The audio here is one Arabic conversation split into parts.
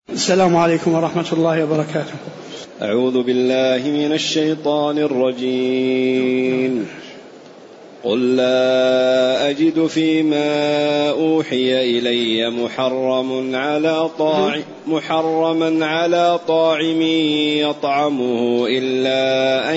السلام عليكم ورحمة الله وبركاته. أعوذ بالله من الشيطان الرجيم. قل لا أجد فيما أوحي إلي محرما على طاعم يطعمه إلا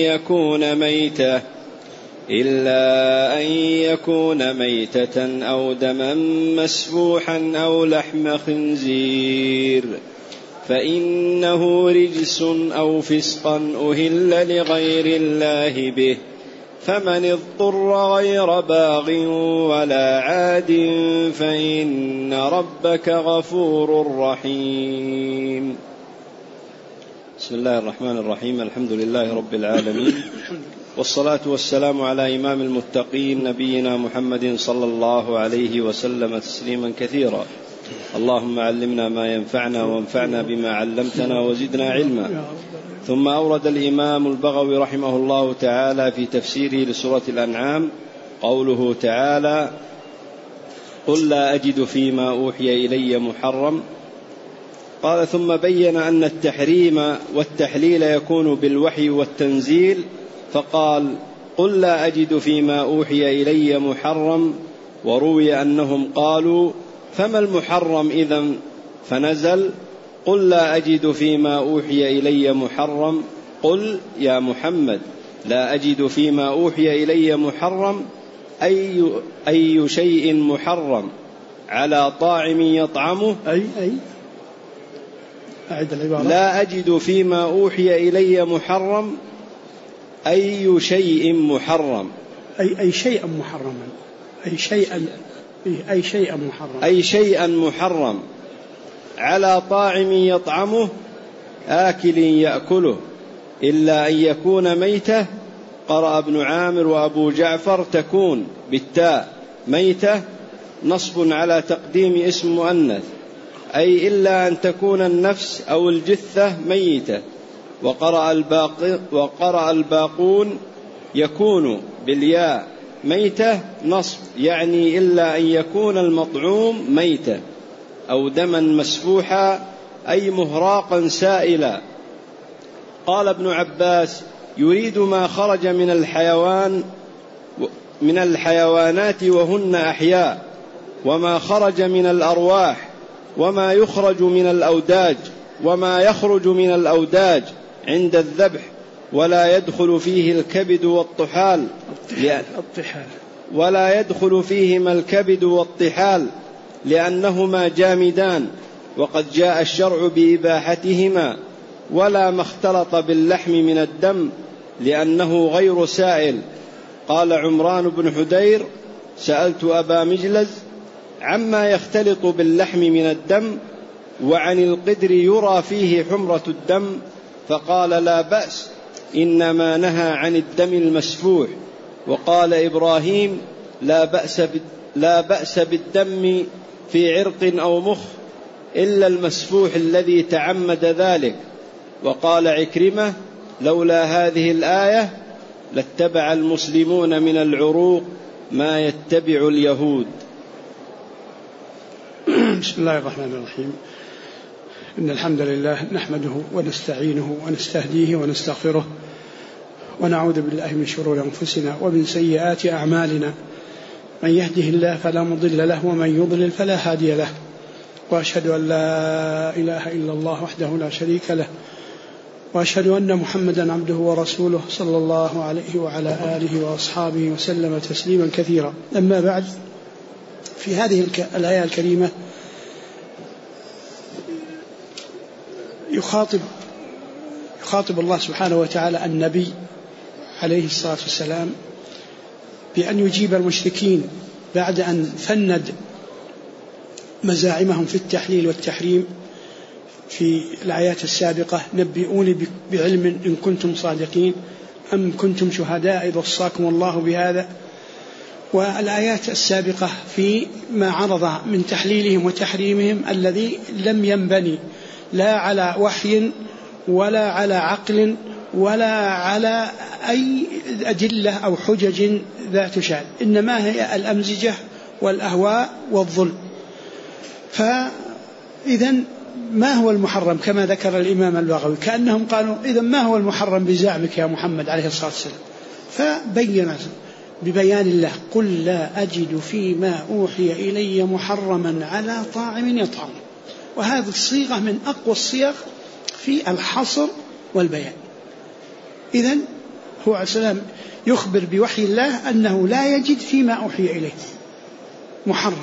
أن يكون ميتة أو دما مسفوحا أو لحم خنزير فإنه رجس أو فسقا أهل لغير الله به، فمن اضطر غير باغ ولا عاد فإن ربك غفور رحيم. بسم الله الرحمن الرحيم. الحمد لله رب العالمين، والصلاة والسلام على إمام المتقين نبينا محمد صلى الله عليه وسلم تسليما كثيرا. اللهم علمنا ما ينفعنا وانفعنا بما علمتنا وزدنا علما. ثم أورد الإمام البغوي رحمه الله تعالى في تفسيره لسورة الأنعام قوله تعالى: قل لا أجد فيما أوحي إلي محرم. قال: ثم بين أن التحريم والتحليل يكون بالوحي والتنزيل، فقال: قل لا أجد فيما أوحي إلي محرم. وروي أنهم قالوا: فما المحرم إذن؟ فنزل: قل لا أجد فيما أوحي إلي محرم. قل يا محمد لا أجد فيما أوحي إلي محرم أي شيء محرم على طاعم يطعمه. لا أجد فيما أوحي إلي محرم أي شيء محرم. أي شيئا محرما. أي شيئا محرم على طاعم يطعمه آكل يأكله إلا أن يكون ميتة. قرأ ابن عامر وأبو جعفر تكون بالتاء ميتة نصب على تقديم اسم مؤنث، أي إلا أن تكون النفس أو الجثة ميتة. وقرأ الباقون يكون بالياء ميتة نصب، يعني إلا أن يكون المطعوم ميتة أو دما مسفوحا أي مهراقا سائلا. قال ابن عباس: يريد ما خرج من الحيوانات وهن أحياء، وما خرج من الأرواح، وما يخرج من الأوداج عند الذبح، ولا يدخل فيه الكبد والطحال لأنهما جامدان، وقد جاء الشرع بإباحتهما. ولا ما اختلط باللحم من الدم لأنه غير سائل. قال عمران بن حدير: سألت أبا مجلز عما يختلط باللحم من الدم وعن القدر يرى فيه حمرة الدم، فقال: لا بأس، إنما نهى عن الدم المسفوح. وقال إبراهيم: لا بأس بالدم في عرق أو مخ إلا المسفوح الذي تعمد ذلك. وقال عكرمة: لولا هذه الآية لاتبع المسلمون من العروق ما يتبع اليهود. بسم الله الرحمن الرحيم. إن الحمد لله نحمده ونستعينه ونستهديه ونستغفره، ونعوذ بالله من شرور أنفسنا ومن سيئات أعمالنا. من يهده الله فلا مضل له، ومن يضلل فلا هادي له. وأشهد أن لا إله إلا الله وحده لا شريك له، وأشهد أن محمدا عبده ورسوله صلى الله عليه وعلى آله وأصحابه وسلم تسليما كثيرا. أما بعد، في هذه الآية الكريمة يخاطب الله سبحانه وتعالى النبي عليه الصلاة والسلام بأن يجيب المشركين بعد أن فند مزاعمهم في التحليل والتحريم في الآيات السابقة: نبئوني بعلم إن كنتم صادقين أم كنتم شهداء إذ وصاكم الله بهذا. والآيات السابقة في ما عرض من تحليلهم وتحريمهم الذي لم ينبني لا على وحي ولا على عقل ولا على أي أدلة أو حجج ذات شأن، إنما هي الأمزجة والأهواء والظلم. فإذن ما هو المحرم كما ذكر الإمام البغوي، كأنهم قالوا إذا ما هو المحرم بزعمك يا محمد عليه الصلاة والسلام؟ فبين ببيان الله: قل لا أجد فيما أوحي إلي محرما على طاعم يطعم. وهذه الصيغة من أقوى الصيغ في الحصر والبيان. إذن هو عليه السلام يخبر بوحي الله أنه لا يجد فيما أوحي إليه محرم.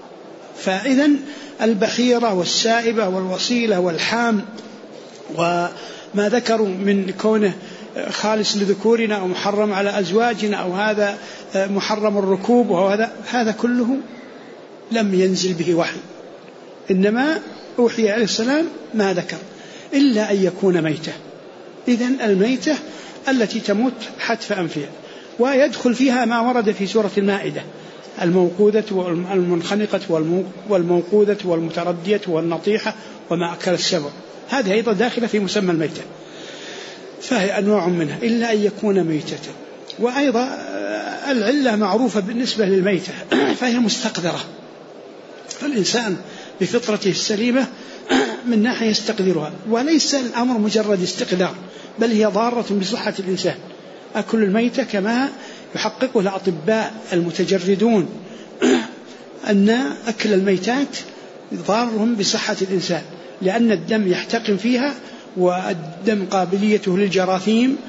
فإذن البحيرة والسائبة والوصيلة والحام وما ذكروا من كونه خالص لذكورنا أو محرم على أزواجنا أو هذا محرم الركوب هذا كله لم ينزل به وحي، إنما أوحي عليه السلام ما ذكر إلا أن يكون ميتة. إذن الميتة التي تموت حتف أنفها، ويدخل فيها ما ورد في سورة المائدة: الموقوذة والمنخنقة والموقوذة والمتردية والنطيحة وما أكل السبع، هذه أيضا داخلة في مسمى الميتة، فهي أنواع منها إلا أن يكون ميتة. وأيضا العلة معروفة بالنسبة للميتة فهي مستقذرة، فالإنسان بفطرته السليمة من ناحية يستقذرها، وليس الأمر مجرد استقذار، بل هي ضارة بصحة الإنسان. أكل الميتة كما يحققه الأطباء المتجردون أن أكل الميتات ضار بصحة الإنسان، لأن الدم يحتقن فيها، والدم قابليته للجراثيم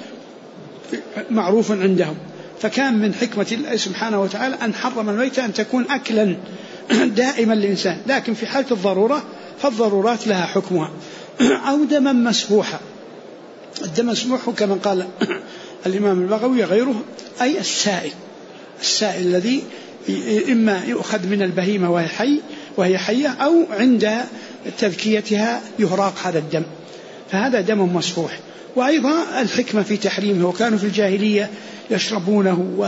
معروف عندهم. فكان من حكمة الله سبحانه وتعالى أن حرم الميتة أن تكون أكلا دائما للإنسان، لكن في حالة الضرورة فالضرورات لها حكمها. أو دما مسفوحا، الدم مسفوح كما قال الإمام البغوي غيره، أي السائل الذي إما يؤخذ من البهيمة وهي حية أو عند تذكيتها يهراق هذا الدم، فهذا دم مسفوح. وأيضا الحكمة في تحريمه، وكانوا في الجاهلية يشربونه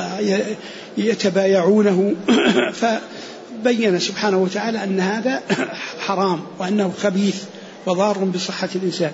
ويتبايعونه فبين سبحانه وتعالى أن هذا حرام وأنه خبيث وضار بصحة الإنسان.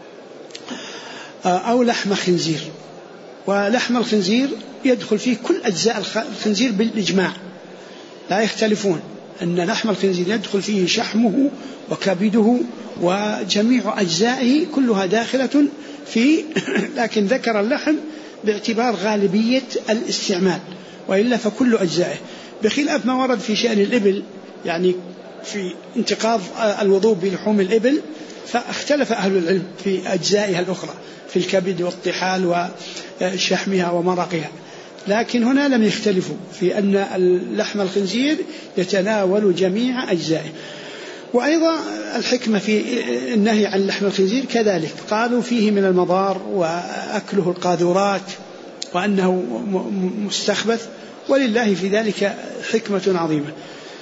أو لحم خنزير، ولحم الخنزير يدخل فيه كل أجزاء الخنزير بالإجماع، لا يختلفون أن لحم الخنزير يدخل فيه شحمه وكبده وجميع أجزائه كلها داخلة فيه، لكن ذكر اللحم باعتبار غالبية الاستعمال، وإلا فكل أجزائه، بخلاف ما ورد في شأن الإبل، يعني في انتقاض الوضوء بلحوم الإبل، فاختلف أهل العلم في أجزائها الأخرى، في الكبد والطحال وشحمها ومرقها، لكن هنا لم يختلفوا في أن لحم الخنزير يتناول جميع أجزائه. وأيضا الحكمة في النهي عن لحم الخنزير كذلك، قالوا فيه من المضار وأكله القاذورات وأنه مستخبث، ولله في ذلك حكمة عظيمة،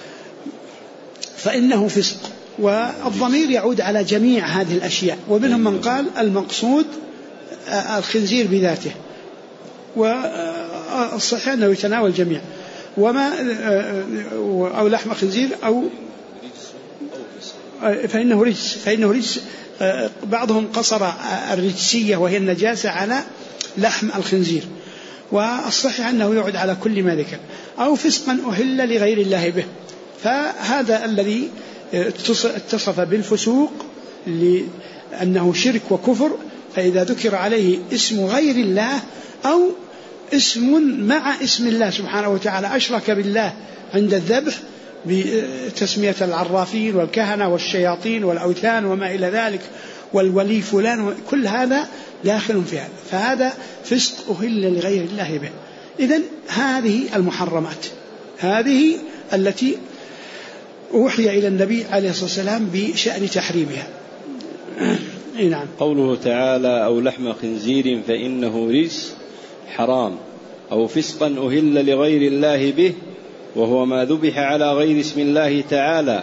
فإنه فسق. والضمير يعود على جميع هذه الأشياء، ومنهم من قال المقصود الخنزير بذاته، والصحيح أنه يتناول جميع، وما أو لحم خنزير أو فإنه رجس. بعضهم قصر الرجسية وهي النجاسة على لحم الخنزير، والصحيح أنه يعود على كل ما ذكر. أو فسقا أهل لغير الله به، فهذا الذي اتصف بالفسوق لأنه شرك وكفر، فإذا ذكر عليه اسم غير الله أو اسم مع اسم الله سبحانه وتعالى، أشرك بالله عند الذبح بتسمية العرافين والكهنة والشياطين والأوثان وما إلى ذلك والولي فلان، كل هذا داخل في هذا، فهذا فسق أهل لغير الله به. إذن هذه المحرمات، هذه التي أوحي إلى النبي عليه الصلاة والسلام بشأن تحريمها. نعم. قوله تعالى أو لحم خنزير فإنه رجس حرام، أو فسقا أهل لغير الله به، وهو ما ذبح على غير اسم الله تعالى.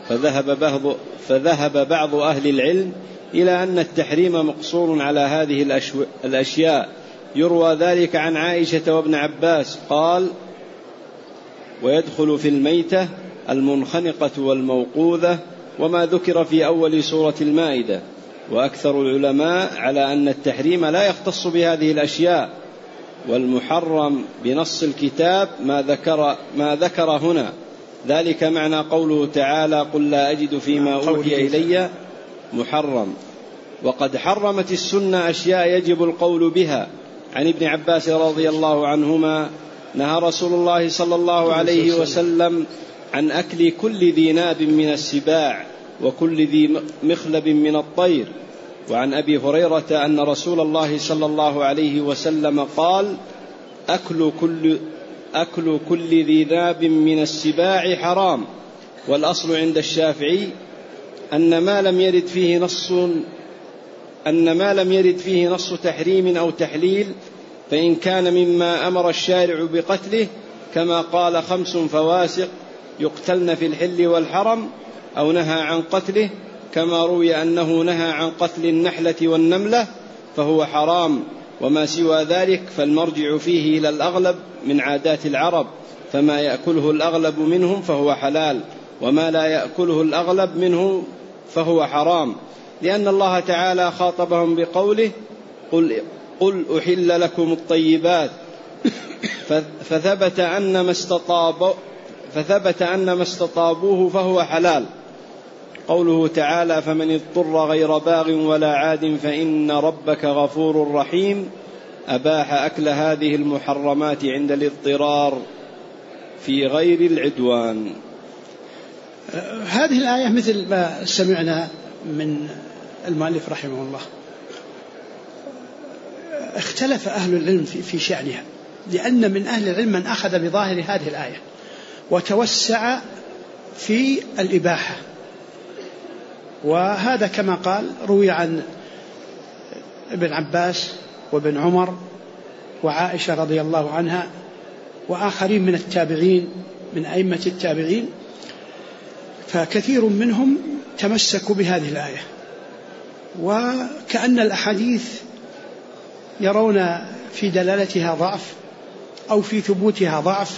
فذهب بعض أهل العلم إلى أن التحريم مقصور على هذه الأشياء. يروى ذلك عن عائشة وابن عباس قال: ويدخل في الميتة المنخنقة والموقوذة وما ذكر في أول سورة المائدة. وأكثر العلماء على أن التحريم لا يختص بهذه الأشياء، والمحرم بنص الكتاب ما ذكر هنا، ذلك معنى قوله تعالى قل لا أجد فيما أوحي إلي محرم. وقد حرمت السنة أشياء يجب القول بها. عن ابن عباس رضي الله عنهما نهى رسول الله صلى الله عليه وسلم عن أكل كل ذي ناب من السباع وكل ذي مخلب من الطير. وعن أبي هريرة أن رسول الله صلى الله عليه وسلم قال أكل كل ذي ناب من السباع حرام. والأصل عند الشافعي أن ما لم يرد فيه نص تحريم أو تحليل، فإن كان مما أمر الشارع بقتله كما قال 5 فواسق يقتلن في الحل والحرم، أو نهى عن قتله كما روي أنه نهى عن قتل النحلة والنملة، فهو حرام. وما سوى ذلك فالمرجع فيه إلى الأغلب من عادات العرب، فما يأكله الأغلب منهم فهو حلال، وما لا يأكله الأغلب منه فهو حرام، لأن الله تعالى خاطبهم بقوله قل أحل لكم الطيبات، فثبت أن ما استطابوه فهو حلال. قوله تعالى فمن اضطر غير باغ ولا عاد فإن ربك غفور رحيم، أباح أكل هذه المحرمات عند الاضطرار في غير العدوان. هذه الآية مثل ما سمعنا من المؤلف رحمه الله اختلف أهل العلم في شأنها، لأن من أهل العلم من أخذ بظاهر هذه الآية وتوسع في الإباحة، وهذا كما قال روي عن ابن عباس وابن عمر وعائشة رضي الله عنها وآخرين من التابعين من أئمة التابعين، فكثير منهم تمسكوا بهذه الآية، وكأن الأحاديث يرون في دلالتها ضعف أو في ثبوتها ضعف،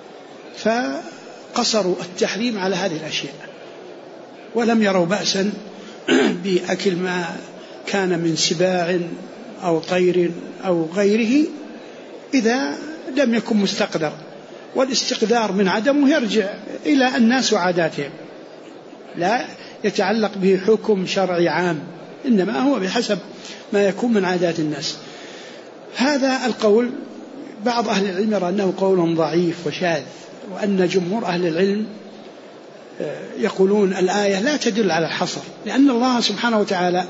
فقصروا التحريم على هذه الأشياء، ولم يروا بأسا بأكل ما كان من سباع أو طير أو غيره إذا لم يكن مستقدر، والاستقدار من عدمه يرجع إلى الناس وعاداتهم، لا يتعلق به حكم شرعي عام، إنما هو بحسب ما يكون من عادات الناس. هذا القول بعض أهل العلم يرى أنه قول ضعيف وشاذ، وأن جمهور أهل العلم يقولون الآية لا تدل على الحصر، لأن الله سبحانه وتعالى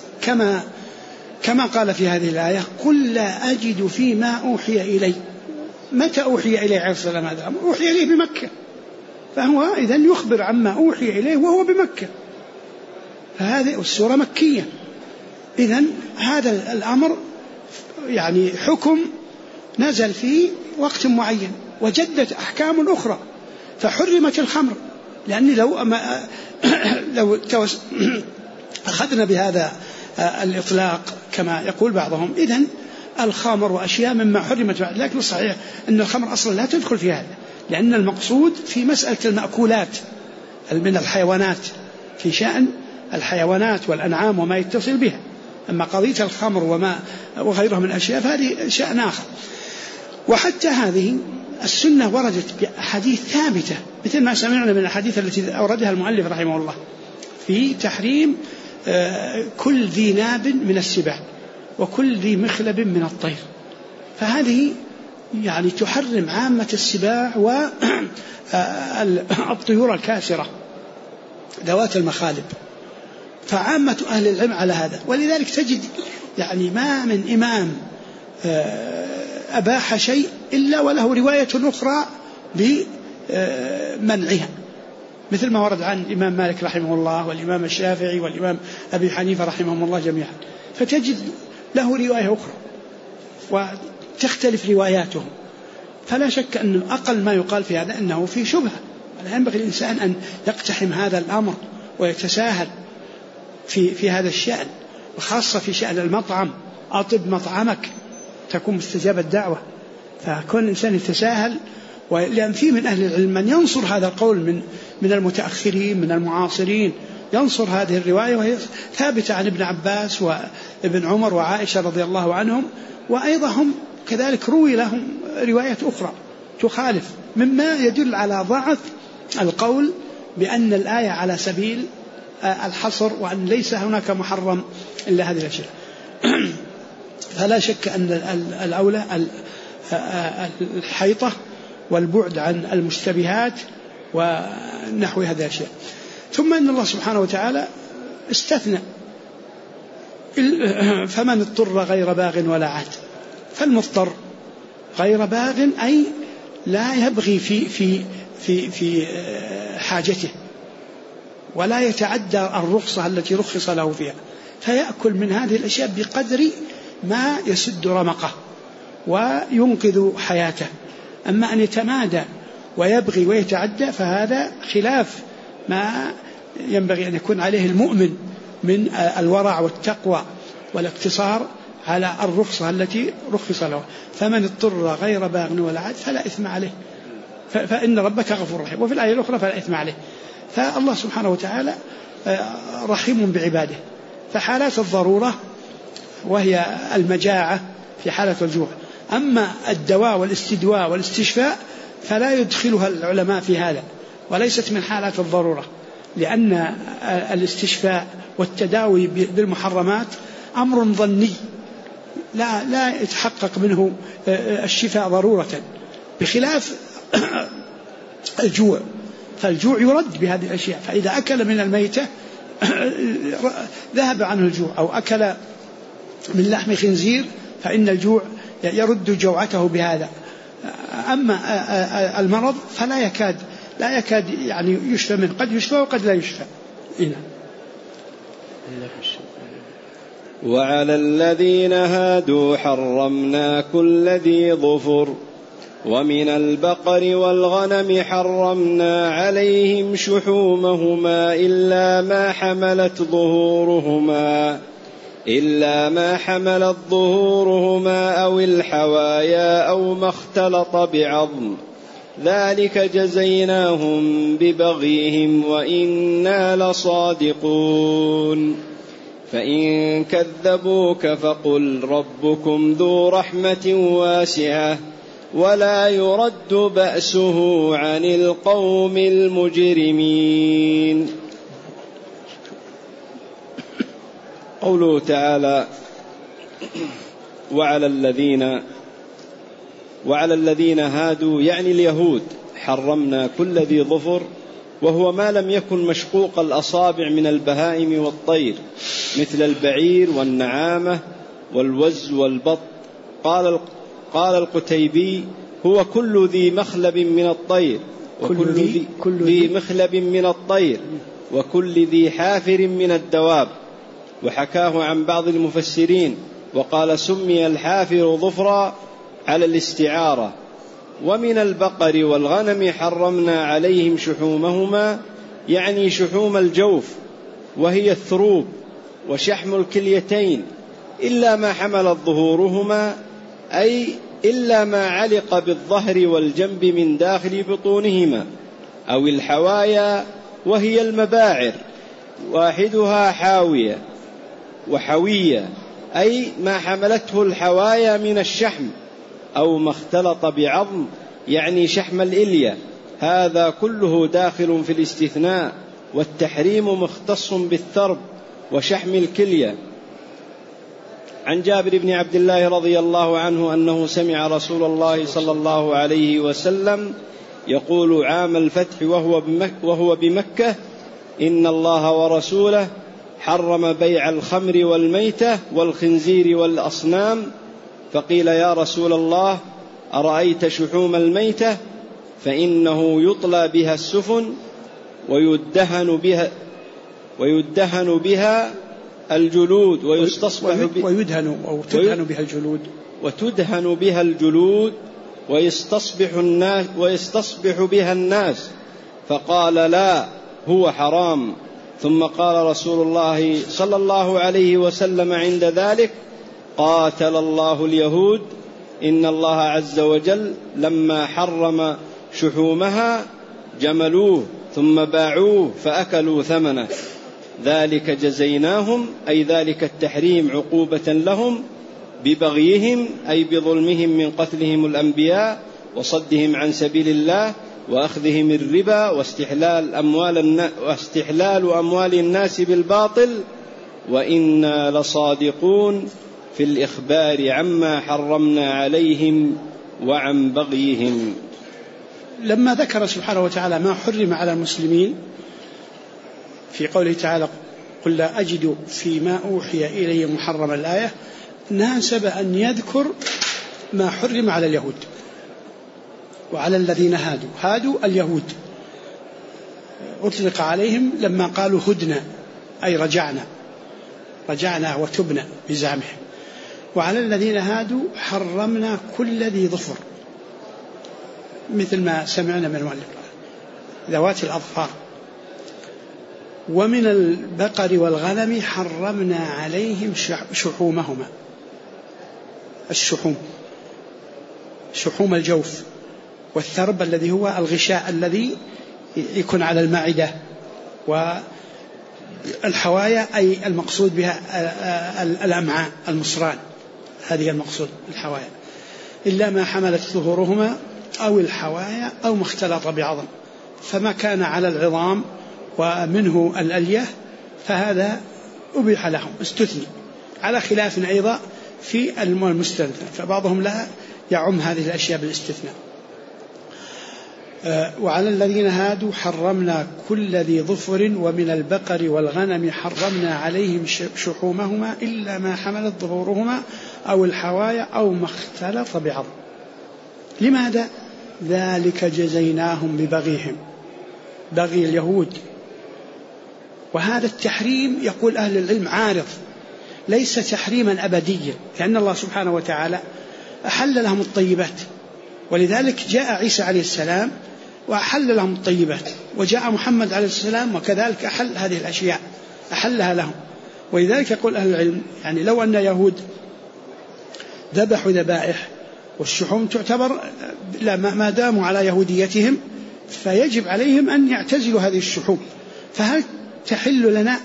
كما قال في هذه الآية قل لا أجد فيما أوحي إلي. متى أوحي إليه عليه السلام؟ هذا أوحي إليه بمكة، فهو إذن يخبر عما أوحي إليه وهو بمكة، فهذه السورة مكية، إذن هذا الأمر يعني حكم نزل في وقت معين وجدت أحكام أخرى، فحرمت الخمر، لأن لو أخذنا بهذا الإطلاق كما يقول بعضهم إذن الخمر وأشياء مما حرمت، لكن الصحيح أن الخمر أصلا لا تدخل في هذا، لأن المقصود في مسألة المأكولات من الحيوانات، في شأن الحيوانات والأنعام وما يتصل بها، أما قضية الخمر وغيرها من الأشياء فهذه شأن آخر. وحتى هذه السنة وردت بأحاديث ثابتة مثل ما سمعنا من الحديث التي أوردها المؤلف رحمه الله في تحريم كل ذي ناب من السباع وكل ذي مخلب من الطير، فهذه يعني تحرم عامة السباع والطيور الكاسرة ذوات المخالب، فعامة أهل العلم على هذا. ولذلك تجد يعني ما من إمام أباح شيء إلا وله رواية أخرى بمنعها، مثل ما ورد عن الإمام مالك رحمه الله والإمام الشافعي والإمام أبي حنيفة رحمهم الله جميعا، فتجد له رواية أخرى وتختلف رواياتهم، فلا شك أن أقل ما يقال في هذا أنه في شبهة، لا ينبغي الإنسان أن يقتحم هذا الأمر ويتساهل في هذا الشأن، وخاصة في شأن المطعم، أطب مطعمك تكون مستجاب الدعوة، فكون الإنسان يتساهل. ولأن في من أهل العلم من ينصر هذا القول من المتأخرين من المعاصرين، ينصر هذه الرواية وهي ثابتة عن ابن عباس وابن عمر وعائشة رضي الله عنهم، وأيضا هم كذلك روي لهم رواية أخرى تخالف، مما يدل على ضعف القول بأن الآية على سبيل الحصر، وأن ليس هناك محرم إلا هذه الأشياء. فلا شك أن الأولى الحيطة والبعد عن المشتبهات ونحو هذه الأشياء. ثم أن الله سبحانه وتعالى استثنى فمن اضطر غير باغ ولا عاد. فالمضطر غير باغ أي لا يبغي في حاجته ولا يتعدى الرخصة التي رخص له فيها، فيأكل من هذه الأشياء بقدر ما يسد رمقه وينقذ حياته. أما أن يتمادى ويبغي ويتعدى فهذا خلاف ما ينبغي أن يكون عليه المؤمن من الورع والتقوى والاقتصار على الرخصة التي رخص له. فمن اضطر غير باغ ولا عاد فلا إثم عليه فإن ربك غفور رحيم. وفي الآية الأخرى فلا إثم عليه. فالله سبحانه وتعالى رحيم بعباده. فحالات الضرورة وهي المجاعة في حالة الجوع، أما الدواء والاستدواء والاستشفاء فلا يدخلها العلماء في هذا، وليست من حالات الضرورة، لأن الاستشفاء والتداوي بالمحرمات أمر ظني لا يتحقق منه الشفاء ضرورة، بخلاف الجوع. فالجوع يرد بهذه الأشياء، فإذا أكل من الميتة ذهب عنه الجوع، أو أكل من لحم خنزير فإن الجوع يرد جوعته بهذا. أما المرض فلا يكاد يعني يشفى منه، قد يشفى وقد لا يشفى. وعلى الذين هادوا حرمنا كل ذي ظفر ومن البقر والغنم حرمنا عليهم شحومهما إلا ما حملت ظهورهما أو الحوايا أو ما اختلط بعظم، ذلك جزيناهم ببغيهم وإنا لصادقون. فإن كذبوك فقل ربكم ذو رحمة واسعة ولا يرد بأسه عن القوم المجرمين. قوله تعالى وعلى الذين هادوا يعني اليهود حرمنا كل ذي ظفر، وهو ما لم يكن مشقوق الأصابع من البهائم والطير مثل البعير والنعامة والوز والبط. قال القتيبي هو كل ذي مخلب من الطير وكل ذي حافر من الدواب. وحكاه عن بعض المفسرين وقال سمي الحافر ظفرا على الاستعارة. ومن البقر والغنم حرمنا عليهم شحومهما يعني شحوم الجوف وهي الثروب وشحم الكليتين إلا ما حملت ظهورهما أي إلا ما علق بالظهر والجنب من داخل بطونهما، أو الحوايا وهي المباعر واحدها حاوية وحوية أي ما حملته الحوايا من الشحم، أو ما اختلط بعظم يعني شحم الإلية. هذا كله داخل في الاستثناء، والتحريم مختص بالثرب وشحم الكلية. عن جابر بن عبد الله رضي الله عنه أنه سمع رسول الله صلى الله عليه وسلم يقول عام الفتح وهو بمكة إن الله ورسوله حرم بيع الخمر والميتة والخنزير والأصنام. فقيل يا رسول الله أرأيت شحوم الميتة فإنه يطلى بها السفن ويدهن بها الجلود وتدهن بها الجلود ويستصبح بها الناس. فقال لا هو حرام. ثم قال رسول الله صلى الله عليه وسلم عند ذلك قاتل الله اليهود إن الله عز وجل لما حرم شحومها جملوه ثم باعوه فأكلوا ثمنه، ذلك جزيناهم أي ذلك التحريم عقوبة لهم ببغيهم أي بظلمهم من قتلهم الأنبياء وصدهم عن سبيل الله وأخذهم الربا واستحلال أموال الناس بالباطل، وإنا لصادقون في الإخبار عما حرمنا عليهم وعن بغيهم. لما ذكر سبحانه وتعالى ما حرم على المسلمين في قوله تعالى قل لا أجد فيما أوحي إلي محرما الآية، ناسب أن يذكر ما حرم على اليهود وعلى الذين هادوا اليهود، أطلق عليهم لما قالوا هدنا أي رجعنا وتبنا بزعمهم. وعلى الذين هادوا حرمنا كل ذي ظفر، مثل ما سمعنا من المؤلف ذوات الأظفار. ومن البقر والغنم حرمنا عليهم شحومهما، شحوم الجوف، والثرب الذي هو الغشاء الذي يكون على المعدة، والحوايا أي المقصود بها الأمعاء المصران، هذه المقصود الحوايا، إلا ما حملت ظهورهما أو الحوايا أو ما اختلط بعظم، فما كان على العظام ومنه الألية فهذا أبيح لهم استثني، على خلاف أيضا في المستثنى، فبعضهم لا يعم هذه الأشياء بالاستثناء. وعلى الذين هادوا حرمنا كل ذي ظفر ومن البقر والغنم حرمنا عليهم شحومهما إلا ما حملت ظهورهما أو الحوايا أو ما اختلط بعظم. لماذا؟ ذلك جزيناهم ببغيهم، بغي اليهود. وهذا التحريم يقول أهل العلم عارض، ليس تحريما أبديا، لأن الله سبحانه وتعالى أحل لهم الطيبات، ولذلك جاء عيسى عليه السلام وأحل لهم الطيبات، وجاء محمد عليه السلام وكذلك أحل هذه الأشياء أحلها لهم. ولذلك يقول أهل العلم يعني لو أن يهود ذبحوا ذبائح والشحوم تعتبر ما داموا على يهوديتهم فيجب عليهم أن يعتزلوا هذه الشحوم، فهل تحل لنا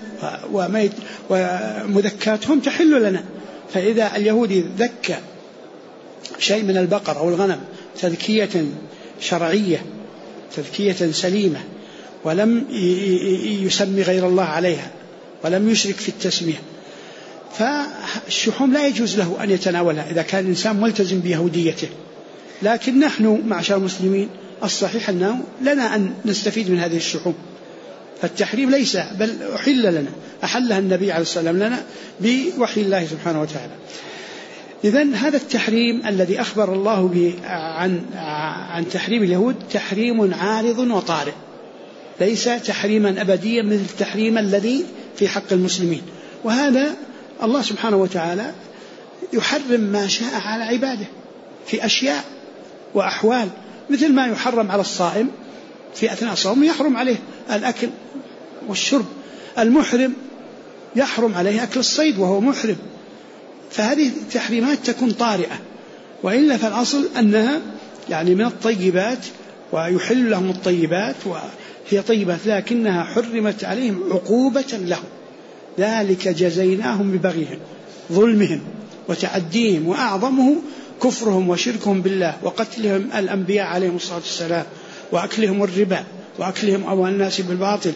ومذكاتهم تحل لنا؟ فإذا اليهودي ذكى شيء من البقر أو الغنم تذكية شرعية تذكية سليمة ولم يسمي غير الله عليها ولم يشرك في التسمية، فالشحوم لا يجوز له أن يتناولها إذا كان الإنسان ملتزم بيهوديته. لكن نحن معشر المسلمين الصحيح أنه لنا أن نستفيد من هذه الشحوم، فالتحريم ليس بل أحل لنا، أحلها النبي عليه الصلاة والسلام لنا بوحي الله سبحانه وتعالى. إذن هذا التحريم الذي أخبر الله به عن تحريم اليهود تحريم عارض وطارئ، ليس تحريما أبديا مثل التحريم الذي في حق المسلمين. وهذا الله سبحانه وتعالى يحرم ما شاء على عباده في أشياء وأحوال، مثل ما يحرم على الصائم في أثناء الصوم يحرم عليه الأكل والشرب، المحرم يحرم عليه أكل الصيد وهو محرم. فهذه التحريمات تكون طارئة، وإلا فالأصل أنها يعني من الطيبات ويحل لهم الطيبات وهي طيبات، لكنها حرمت عليهم عقوبة لهم. ذلك جزيناهم ببغيهم، ظلمهم وتعديهم، وأعظمه كفرهم وشركهم بالله وقتلهم الأنبياء عليهم الصلاة والسلام وأكلهم الربا وأكلهم أموال الناس بالباطل.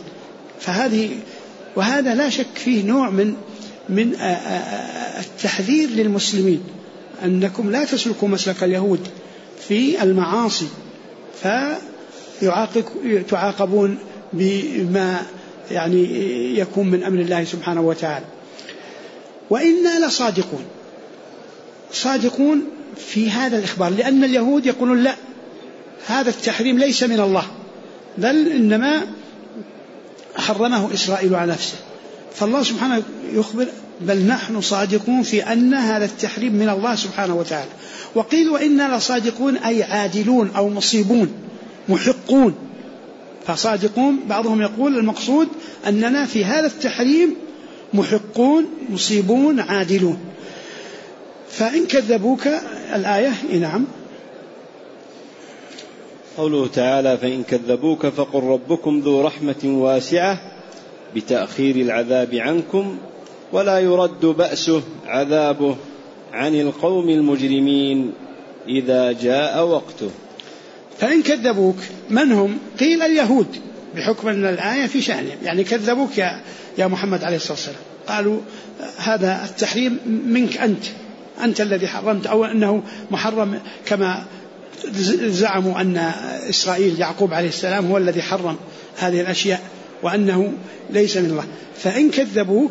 وهذا لا شك فيه نوع من التحذير للمسلمين أنكم لا تسلكوا مسلك اليهود في المعاصي فتعاقبون بما يعني يكون من أمر الله سبحانه وتعالى. وإنا صادقون في هذا الإخبار، لأن اليهود يقولون لا، هذا التحريم ليس من الله، بل إنما حرمه إسرائيل على نفسه. فالله سبحانه يخبر بل نحن صادقون في أن هذا التحريم من الله سبحانه وتعالى. وقيل وإنا لصادقون أي عادلون أو مصيبون محقون. فصادقون بعضهم يقول المقصود أننا في هذا التحريم محقون مصيبون عادلون. فإن كذبوك الآية نعم. قوله تعالى فإن كذبوك فقل ربكم ذو رحمة واسعة بتأخير العذاب عنكم ولا يرد بأسه عذابه عن القوم المجرمين إذا جاء وقته. فإن كذبوك من هم؟ قيل اليهود، بحكم أن الآية في شأنهم، يعني كذبوك يا محمد عليه الصلاة والسلام، قالوا هذا التحريم منك أنت الذي حرمت، أو أنه محرم كما زعموا أن إسرائيل يعقوب عليه السلام هو الذي حرم هذه الأشياء وأنه ليس من الله. فإن كذبوك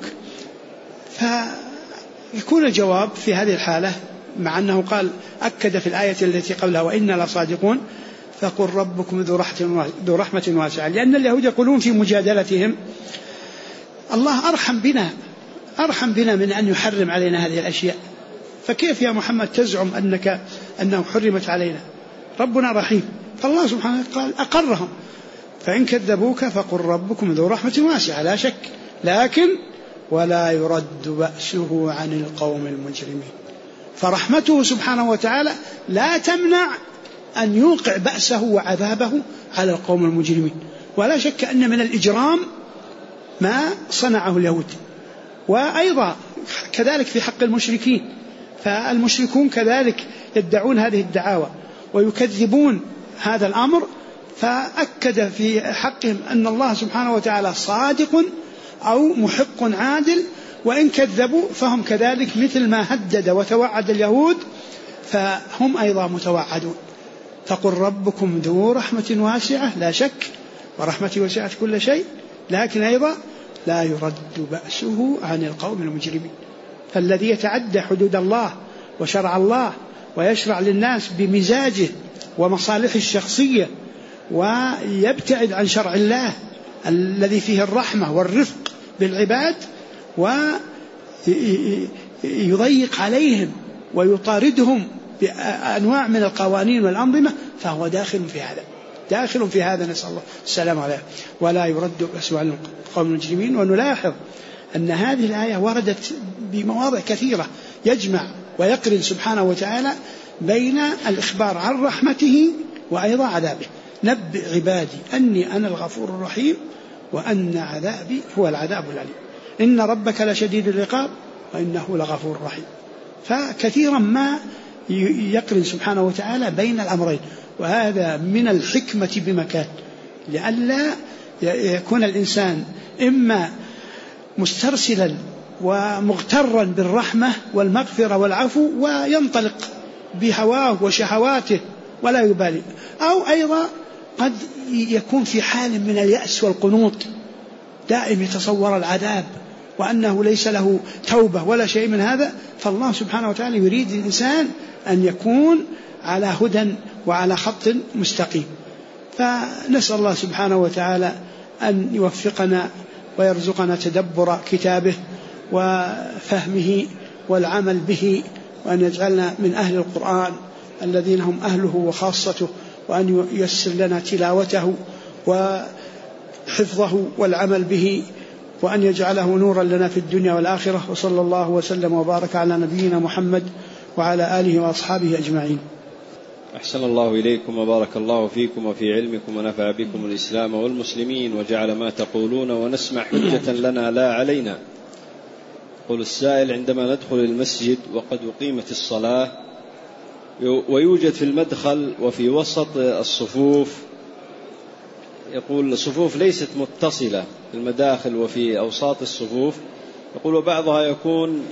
فيكون الجواب في هذه الحالة، مع أنه قال أكد في الآية التي قبلها وإنا لصادقون، فقل ربكم ذو رحمة واسعة، لأن اليهود يقولون في مجادلتهم الله أرحم بنا من أن يحرم علينا هذه الأشياء، فكيف يا محمد تزعم أنه حرمت علينا؟ ربنا رحيم. فالله سبحانه قال أقرهم، فإن كذبوك فقل ربكم ذو رحمة واسعة لا شك، لكن ولا يرد بأسه عن القوم المجرمين. فرحمته سبحانه وتعالى لا تمنع أن يوقع بأسه وعذابه على القوم المجرمين. ولا شك أن من الإجرام ما صنعه اليهود، وأيضا كذلك في حق المشركين، فالمشركون كذلك يدعون هذه الدعاوى ويكذبون هذا الأمر، فأكد في حقهم أن الله سبحانه وتعالى صادق أو محق عادل، وإن كذبوا فهم كذلك مثل ما هدد وتوعد اليهود فهم أيضا متوعدون. فقل ربكم ذو رحمة واسعة لا شك، ورحمتي وسعت كل شيء، لكن أيضا لا يرد بأسه عن القوم المجرمين. فالذي يتعدى حدود الله وشرع الله ويشرع للناس بمزاجه ومصالحه الشخصية ويبتعد عن شرع الله الذي فيه الرحمة والرفق بالعباد ويضيق عليهم ويطاردهم بأنواع من القوانين والأنظمة، فهو داخل في هذا نسأل الله السلام عليه. ولا يرد بأسه عن القوم المجرمين. ونلاحظ أن هذه الآية وردت بمواضع كثيرة يجمع ويقرن سبحانه وتعالى بين الإخبار عن رحمته وأيضا عذابه. نبئ عبادي أني أنا الغفور الرحيم وأن عذابي هو العذاب الأليم، إن ربك لشديد العقاب وإنه لغفور رحيم. فكثيرا ما يقرن سبحانه وتعالى بين الأمرين، وهذا من الحكمة بمكان، لئلا يكون الإنسان إما مسترسلا ومغترا بالرحمة والمغفرة والعفو وينطلق بهواه وشهواته ولا يبالي، أو أيضا قد يكون في حال من اليأس والقنوط دائم يتصور العذاب وأنه ليس له توبة ولا شيء من هذا. فالله سبحانه وتعالى يريد الإنسان أن يكون على هدى وعلى خط مستقيم. فنسأل الله سبحانه وتعالى أن يوفقنا ويرزقنا تدبر كتابه وفهمه والعمل به، وأن يجعلنا من أهل القرآن الذين هم أهله وخاصته، وأن ييسر لنا تلاوته وحفظه والعمل به، وأن يجعله نورا لنا في الدنيا والآخرة. وصلى الله وسلم وبارك على نبينا محمد وعلى آله وأصحابه أجمعين. أحسن الله إليكم وبارك الله فيكم وفي علمكم ونفع بكم الإسلام والمسلمين وجعل ما تقولون ونسمع حجة لنا لا علينا. يقول السائل: عندما ندخل المسجد وقد أقيمت الصلاة ويوجد في المدخل وفي وسط الصفوف، يقول الصفوف ليست متصلة في المداخل وفي أوساط الصفوف، يقول وبعضها يكون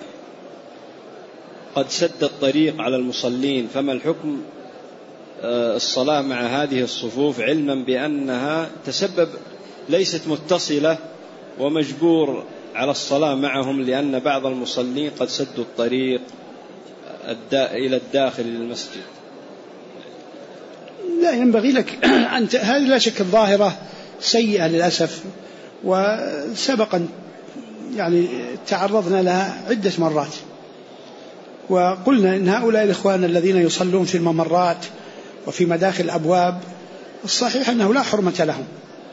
قد سد الطريق على المصلين، فما الحكم الصلاة مع هذه الصفوف علما بأنها تسبب ليست متصلة ومجبور على الصلاة معهم لأن بعض المصلين قد سدوا الطريق إلى الداخل للمسجد؟ لا ينبغي لك هذه لا شك الظاهرة سيئة للأسف، وسبقا يعني تعرضنا لها عدة مرات، وقلنا إن هؤلاء الإخوان الذين يصلون في الممرات وفي مداخل الأبواب الصحيح أنه لا حرمة لهم،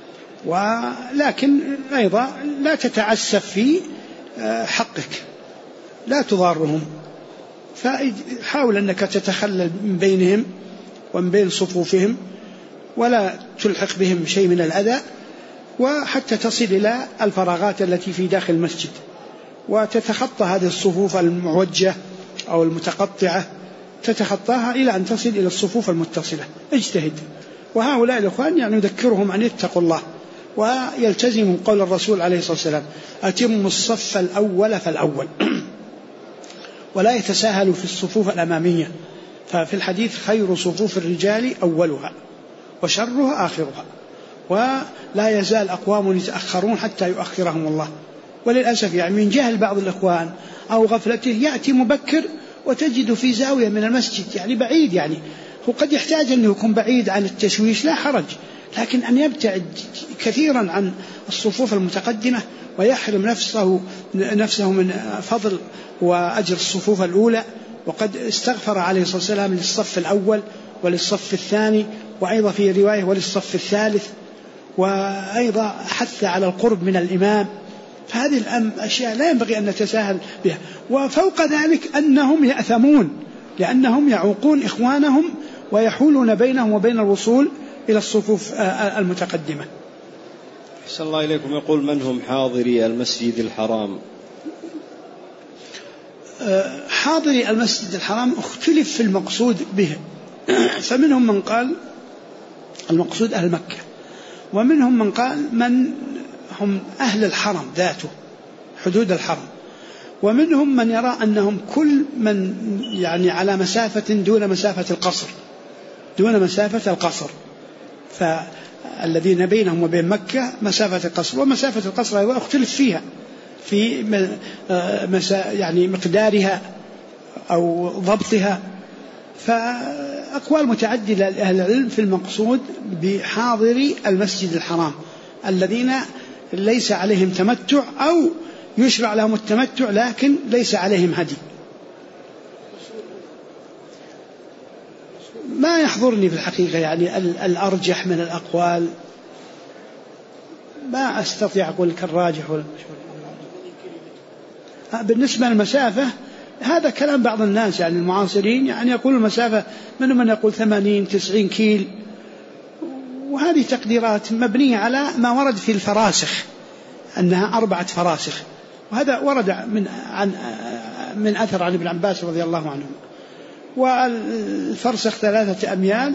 ولكن أيضا لا تتعسف في حقك، لا تضارهم، فحاول أنك تتخلل من بينهم ومن بين صفوفهم ولا تلحق بهم شيء من الأذى، وحتى تصل إلى الفراغات التي في داخل المسجد وتتخطى هذه الصفوف المعوجة أو المتقطعة تتخطاها إلى أن تصل إلى الصفوف المتصلة. اجتهد. وهؤلاء الإخوان يعني نذكرهم أن يتقوا الله ويلتزموا قول الرسول عليه الصلاة والسلام: أتموا الصف الأول فالأول. ولا يتساهلوا في الصفوف الأمامية، ففي الحديث: خير صفوف الرجال أولها وشرها آخرها، ولا يزال أقوام يتأخرون حتى يؤخرهم الله. وللأسف يعني من جهل بعض الإخوان أو غفلته يأتي مبكر وتجد في زاوية من المسجد يعني بعيد، يعني هو قد يحتاج أنه يكون بعيد عن التشويش لا حرج، لكن أن يبتعد كثيرا عن الصفوف المتقدمة ويحرم نفسه من فضل وأجر الصفوف الأولى. وقد استغفر عليه الصلاة والسلام للصف الأول وللصف الثاني، وأيضا في رواية وللصف الثالث، وأيضا حث على القرب من الإمام. فهذه الأشياء لا ينبغي أن نتساهل بها. وفوق ذلك أنهم يأثمون لأنهم يعوقون إخوانهم ويحولون بينهم وبين الوصول إلى الصفوف المتقدمة. أحسن الله إليكم. يقول: من هم حاضري المسجد الحرام؟ حاضري المسجد الحرام اختلف في المقصود به، فمنهم من قال المقصود أهل مكة، ومنهم من قال من هم أهل الحرم ذاته حدود الحرم، ومنهم من يرى أنهم كل من يعني على مسافة دون مسافة القصر، فالذين بينهم وبين مكة مسافة القصر. ومسافة القصر أيضا اختلف فيها في يعني مقدارها أو ضبطها، فأقوال متعددة لأهل العلم في المقصود بحاضري المسجد الحرام الذين ليس عليهم تمتع أو يشرع لهم التمتع لكن ليس عليهم هدي. ما يحضرني في الحقيقة يعني الأرجح من الأقوال، ما أستطيع أقول لك الراجح والمشهور. بالنسبة للمسافة هذا كلام بعض الناس يعني المعاصرين، يعني يقول المسافة منهم من يقول 80-90 كيل، وهذه تقديرات مبنية على ما ورد في الفراسخ أنها 4 فراسخ، وهذا ورد من أثر عن ابن عباس رضي الله عنه. والفرسخ 3 أميال،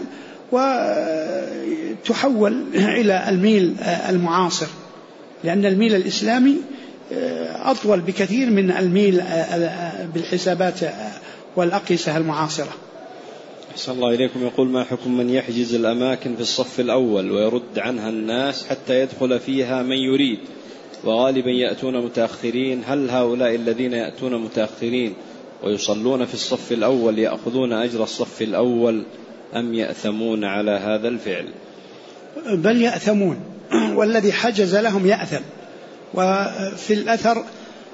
وتحول إلى الميل المعاصر، لأن الميل الإسلامي أطول بكثير من الميل بالحسابات والأقيسة المعاصرة. أحسن الله إليكم. يقول: ما حكم من يحجز الأماكن في الصف الأول ويرد عنها الناس حتى يدخل فيها من يريد، وغالبا يأتون متأخرين؟ هل هؤلاء الذين يأتون متأخرين ويصلون في الصف الأول يأخذون أجر الصف الأول أم يأثمون على هذا الفعل؟ بل يأثمون، والذي حجز لهم يأثم. وفي الأثر: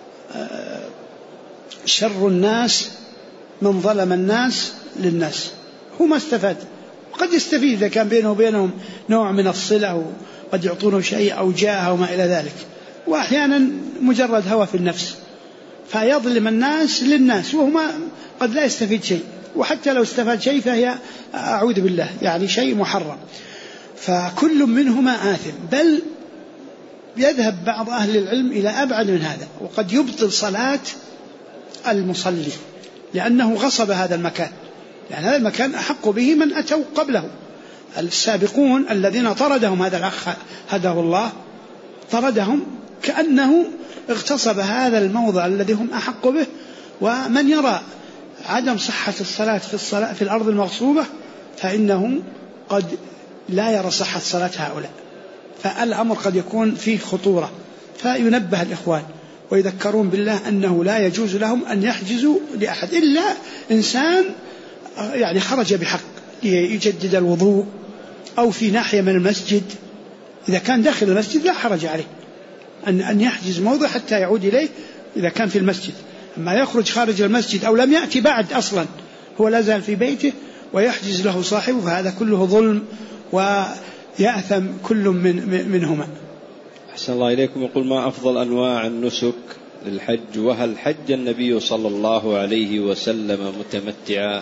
شر الناس من ظلم الناس للناس. هو ما استفاد، قد يستفيد إذا كان بينه وبينهم نوع من الصلة وقد يعطونه شيء أو جاه وما إلى ذلك، وأحيانا مجرد هوى في النفس فيظلم الناس للناس وهما قد لا يستفيد شيء، وحتى لو استفاد شيء فهي أعوذ بالله يعني شيء محرم. فكل منهما آثم، بل يذهب بعض أهل العلم إلى أبعد من هذا، وقد يبطل صلاة المصلي لأنه غصب هذا المكان، يعني هذا المكان أحق به من أتوا قبله. السابقون الذين طردهم هذا الأخ هداه الله، طردهم كأنه اغتصب هذا الموضع الذي هم أحق به. ومن يرى عدم صحة الصلاة في الأرض المغصوبة فإنه قد لا يرى صحة صلاة هؤلاء، فالأمر قد يكون فيه خطورة. فينبه الإخوان ويذكرون بالله أنه لا يجوز لهم أن يحجزوا لأحد إلا إنسان يعني خرج بحق يجدد الوضوء أو في ناحية من المسجد. إذا كان داخل المسجد لا حرج عليه أن يحجز موضع حتى يعود إليه إذا كان في المسجد. أما يخرج خارج المسجد أو لم يأتي بعد أصلا، هو لا زال في بيته ويحجز له صاحبه، فهذا كله ظلم ويأثم كل منهما. أحسن الله إليكم. يقول: ما أفضل أنواع النسك للحج؟ وهل حج النبي صلى الله عليه وسلم متمتعا؟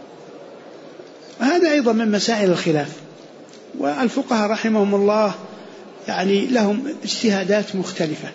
هذا أيضا من مسائل الخلاف، والفقهاء رحمهم الله يعني لهم اجتهادات مختلفة.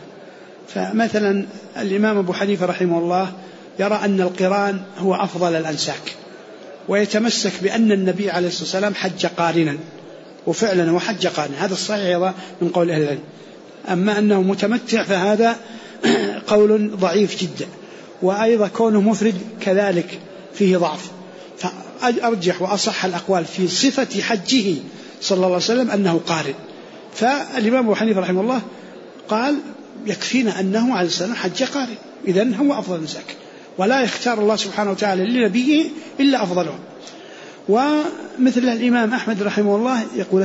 فمثلا الإمام أبو حنيفة رحمه الله يرى أن القران هو أفضل الأنساك، ويتمسك بأن النبي عليه الصلاة والسلام حج قارنا، وفعلا وحج قارنا، هذا الصحيح أيضا من قول أهل العلم. أما أنه متمتع فهذا قول ضعيف جدا، وأيضا كونه مفرد كذلك فيه ضعف. فأرجح وأصح الأقوال في صفة حجه صلى الله عليه وسلم أنه قارن. فالإمام أبو حنيفة رحمه الله قال يكفينا أنه عليه السلام حج قارن، إذن هو أفضل المساك، ولا يختار الله سبحانه وتعالى لنبيه إلا أفضله. ومثل الإمام أحمد رحمه الله يقول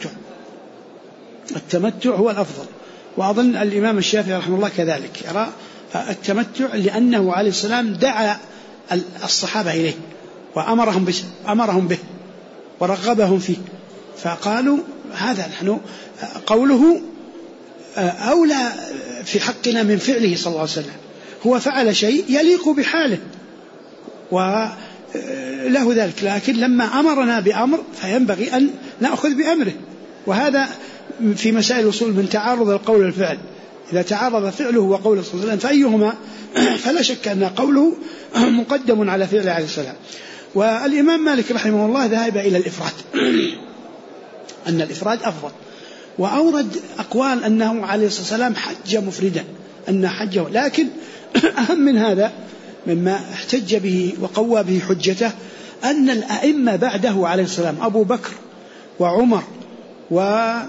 التمتع هو الأفضل، وأظن الإمام الشافعي رحمه الله كذلك يرى التمتع، لأنه عليه السلام دعا الصحابة إليه وأمرهم به ورغبهم فيه، فقالوا هذا نحن قوله أولى في حقنا من فعله صلى الله عليه وسلم، هو فعل شيء يليق بحاله وله ذلك، لكن لما أمرنا بأمر فينبغي أن نأخذ بأمره. وهذا في مسائل الوصول من تعارض القول والفعل، إذا تعارض فعله وقوله صلى الله عليه وسلم فأيهما فلا شك أن قوله مقدم على فعله عليه السلام. والإمام مالك رحمه الله ذهب إلى الإفراد، أن الإفراد أفضل، وأورد أقوال أنه عليه الصلاة والسلام حج مفردا، أن حجه. لكن أهم من هذا مما احتج به وقوى به حجته أن الأئمة بعده عليه السلام أبو بكر وعمر وعلي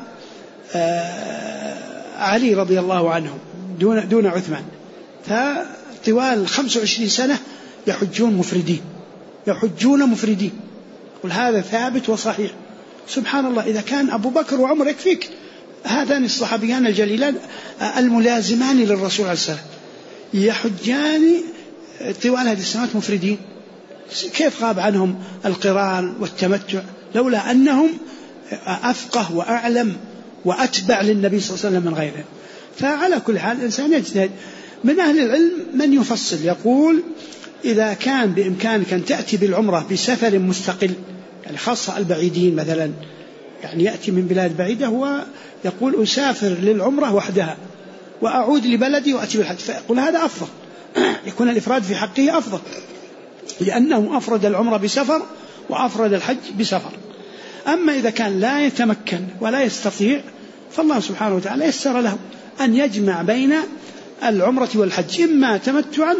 رضي الله عنهم دون عثمان، فطوال 25 سنة يحجون مفردين، وهذا ثابت وصحيح. سبحان الله، إذا كان أبو بكر وعمر يكفيك، هذان الصحابيان الجليلان الملازمان للرسول عليه السلام يحجان طوال هذه السنوات مفردين، كيف غاب عنهم القران والتمتع لولا أنهم أفقه وأعلم وأتبع للنبي صلى الله عليه وسلم من غيره؟ فعلى كل حال الإنسان يجتهد. من أهل العلم من يفصل يقول إذا كان بإمكانك أن تأتي بالعمرة بسفر مستقل، يعني خاصة البعيدين مثلا، يعني يأتي من بلاد بعيدة ويقول أسافر للعمرة وحدها وأعود لبلدي وأتي بالحج، فيقول هذا أفضل، يكون الإفراد في حقه أفضل، لأنه أفرد العمرة بسفر وأفرد الحج بسفر. أما إذا كان لا يتمكن ولا يستطيع فالله سبحانه وتعالى يسر له أن يجمع بين العمرة والحج، إما تمتعا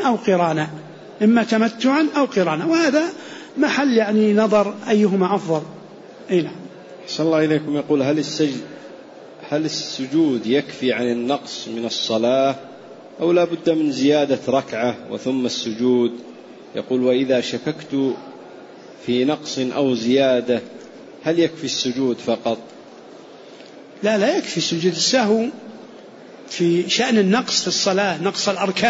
أو قرانا، وهذا محل يعني نظر أيهما أفضل. نعم. صلى الله إليكم. يقول هل السجود يكفي عن النقص من الصلاة أو لا بد من زيادة ركعة وثم السجود؟ يقول وإذا شككت في نقص أو زيادة هل يكفي السجود فقط؟ لا يكفي سجود السهو في شأن النقص في الصلاة، نقص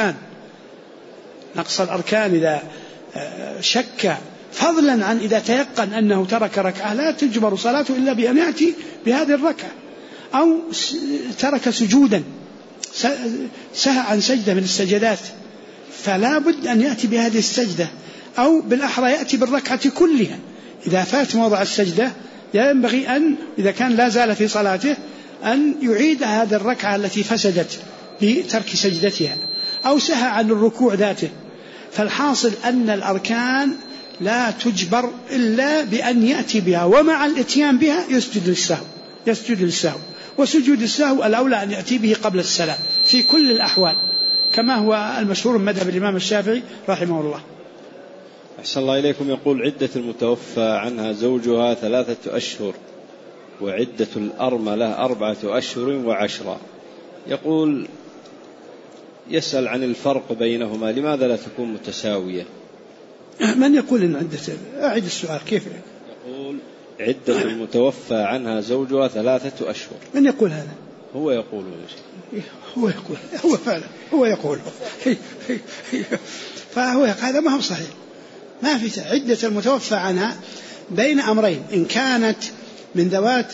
الأركان إذا شك، فضلا عن إذا تيقن أنه ترك ركعة لا تجبر صلاته إلا بأن يأتي بهذه الركعة، أو ترك سجودا سهى عن سجدة من السجدات فلا بد أن يأتي بهذه السجدة، أو بالأحرى يأتي بالركعة كلها. إذا فات موضع السجدة ينبغي أن إذا كان لا زال في صلاته أن يعيد هذه الركعة التي فسدت بترك سجدتها، أو سهى عن الركوع ذاته. فالحاصل أن الأركان لا تجبر إلا بأن يأتي بها، ومع الاتيان بها يسجد للسهو، وسجود السهو الأولى أن يأتي به قبل السلام في كل الأحوال، كما هو المشهور من مذهب الإمام الشافعي رحمه الله. أحسن الله إليكم. يقول عدة المتوفى عنها زوجها 3 أشهر وعدة الأرملة 4 أشهر و10. يقول يسأل عن الفرق بينهما، لماذا لا تكون متساوية؟ من يقول إن عدة؟ أعد السؤال كيف؟ يقول عدة المتوفى عنها زوجها 3 أشهر. من يقول هذا؟ هو يقول هو فعلا هو يقول فهو هذا ما هو صحيح. ما في عدة المتوفى عنها بين أمرين، إن كانت من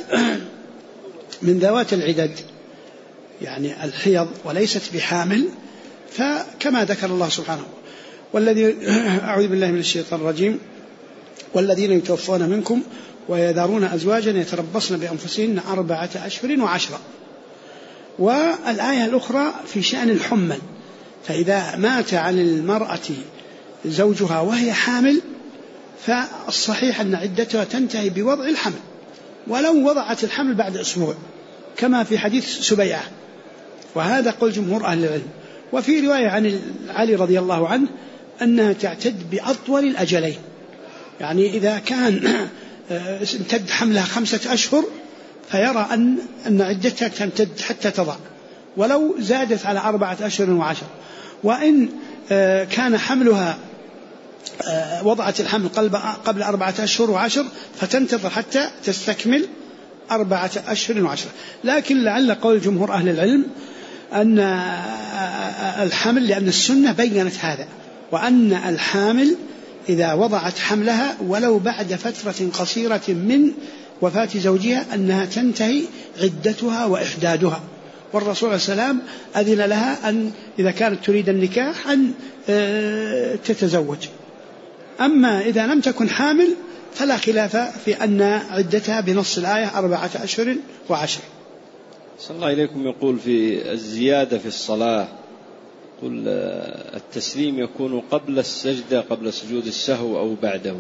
ذوات العدد يعني الحيض وليست بحامل، فكما ذكر الله سبحانه أعوذ بالله من الشيطان الرجيم والذين يتوفون منكم ويذرون أزواجا يتربصن بأنفسهن 4 أشهر و10. والآية الأخرى في شأن الحمل، فإذا مات عن المرأة زوجها وهي حامل فالصحيح أن عدتها تنتهي بوضع الحمل، ولو وضعت الحمل بعد أسبوع كما في حديث سبيعة، وهذا قول جمهور أهل العلم. وفي رواية عن علي رضي الله عنه أنها تعتد بأطول الأجلين، يعني إذا كان امتد حملها 5 أشهر فيرى أن عدتها تمتد حتى تضع، ولو زادت على 4 أشهر و10. وإن كان حملها وضعت الحمل قبل 4 أشهر و10 فتنتظر حتى تستكمل 4 أشهر و10. لكن لعل قول جمهور أهل العلم أن الحمل، لأن السنة بيّنت هذا، وأن الحامل إذا وضعت حملها ولو بعد فترة قصيرة من وفاة زوجها أنها تنتهي عدتها وإحدادها، والرسول عليه السلام أذن لها أن إذا كانت تريد النكاح أن تتزوج. أما إذا لم تكن حامل فلا خلاف في أن عدتها بنص الآية 4 أشهر و10. صلى الله إليكم. يقول في الزيادة في الصلاة، قل التسليم يكون قبل السجدة، قبل سجود السهو أو بعده؟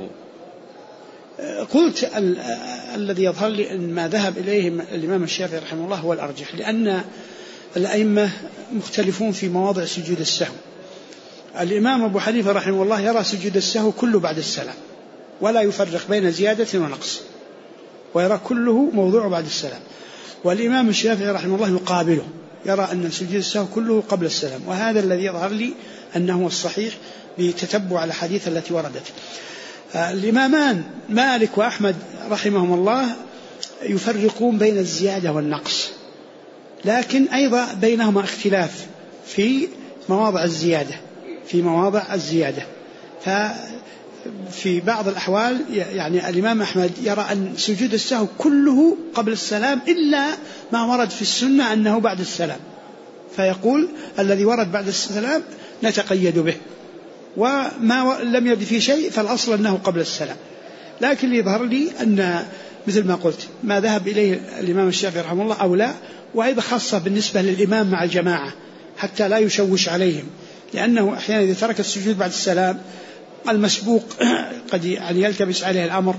قلت الذي يظهر لي أن ما ذهب إليه الإمام الشافعي رحمه الله هو الأرجح، لأن الأئمة مختلفون في مواضع سجود السهو. الإمام أبو حنيفة رحمه الله يرى سجود السهو كله بعد السلام، ولا يفرق بين زيادة ونقص، ويرى كله موضوع بعد السلام. والإمام الشافعي رحمه الله يقابله، يرى أن سجود السهو كله قبل السلام، وهذا الذي يظهر لي أنه الصحيح بتتبع الحديث التي وردت. الإمامان مالك وأحمد رحمهم الله يفرقون بين الزيادة والنقص، لكن أيضا بينهما اختلاف في مواضع الزيادة. ففي بعض الأحوال يعني الإمام أحمد يرى أن سجود السهو كله قبل السلام إلا ما ورد في السنة أنه بعد السلام، فيقول الذي ورد بعد السلام نتقيد به، وما لم يرد فيه شيء فالأصل أنه قبل السلام. لكن يظهر لي أن مثل ما قلت ما ذهب إليه الإمام الشافعي رحمه الله أولى، وأيضا خاصة بالنسبة للإمام مع الجماعة حتى لا يشوش عليهم، لأنه أحيانا إذا ترك السجود بعد السلام المسبوق قد يعني يلتبس عليه الأمر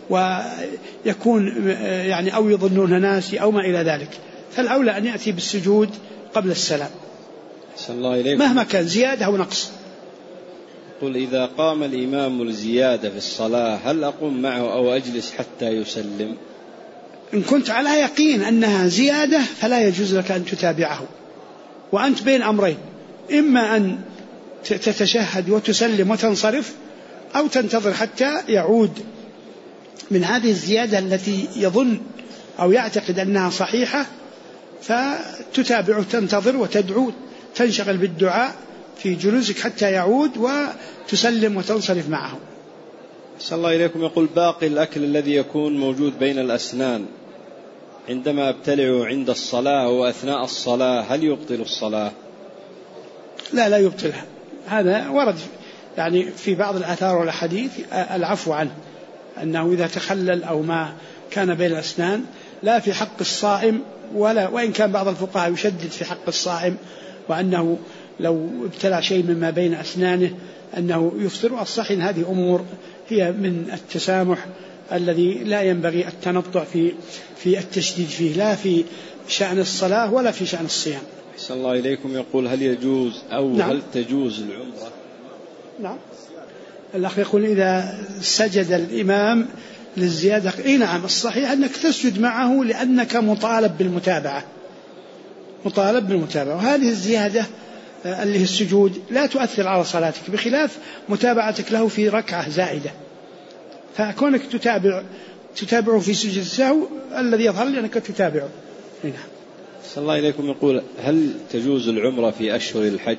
ويكون يعني أو يظنون ناسي أو ما إلى ذلك، فالأولى أن يأتي بالسجود قبل السلام مهما كان زيادة أو نقص. قل إذا قام الإمام الزيادة في الصلاة هل أقوم معه أو أجلس حتى يسلم؟ إن كنت على يقين أنها زيادة فلا يجوز لك أن تتابعه، وأنت بين أمرين، إما أن تتشهد وتسلم وتنصرف، أو تنتظر حتى يعود من هذه الزيادة التي يظن أو يعتقد أنها صحيحة، فتتابع تنتظر وتدعو، تنشغل بالدعاء في جلوسك حتى يعود وتسلم وتنصرف معه. صلى الله إليكم. يقول باقي الأكل الذي يكون موجود بين الأسنان عندما أبتلعه عند الصلاة وأثناء الصلاة هل يبطل الصلاة؟ لا يبطلها، هذا ورد يعني في بعض الآثار والأحاديث العفو عنه، أنه إذا تخلل أو ما كان بين الأسنان لا في حق الصائم، وإن كان بعض الفقهاء يشدد في حق الصائم وأنه لو ابتلع شيء مما بين أسنانه أنه يفطر. الصحيح هذه أمور هي من التسامح الذي لا ينبغي التنطع في التشديد فيه، لا في شأن الصلاة ولا في شأن الصيام. صلى الله إليكم. يقول هل يجوز أو نعم. هل تجوز العمرة؟ نعم. الأخ يقول إذا سجد الإمام للزيادة نعم، الصحيح أنك تسجد معه لأنك مطالب بالمتابعة، وهذه الزيادة اللي هي السجود لا تؤثر على صلاتك، بخلاف متابعتك له في ركعة زائدة، فكونك تتابعه في سجود السهو الذي يظهر لأنك تتابعه. نعم. صلى الله إليكم. يقول هل تجوز العمرة في أشهر الحج؟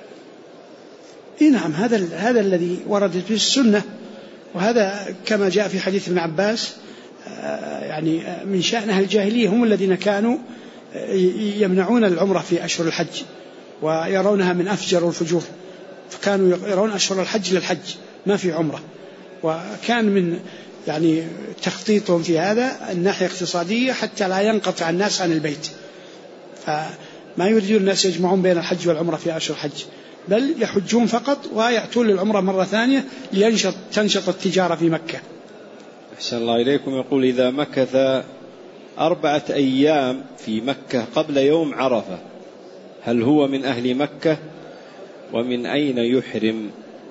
نعم، هذا الذي وردت به السنة، وهذا كما جاء في حديث ابن عباس يعني من شأن أهل الجاهلية هم الذين كانوا يمنعون العمرة في أشهر الحج ويرونها من أفجر الفجور، فكانوا يرون أشهر الحج للحج ما في عمرة، وكان من يعني تخطيطهم في هذا الناحية اقتصادية حتى لا ينقطع الناس عن البيت، ما يريدون الناس يجمعون بين الحج والعمرة في أشهر الحج، بل يحجون فقط ويأتون للعمرة مرة ثانية تنشط التجارة في مكة. أحسن الله إليكم. يقول إذا مكث 4 أيام في مكة قبل يوم عرفة هل هو من أهل مكة؟ ومن أين يحرم؟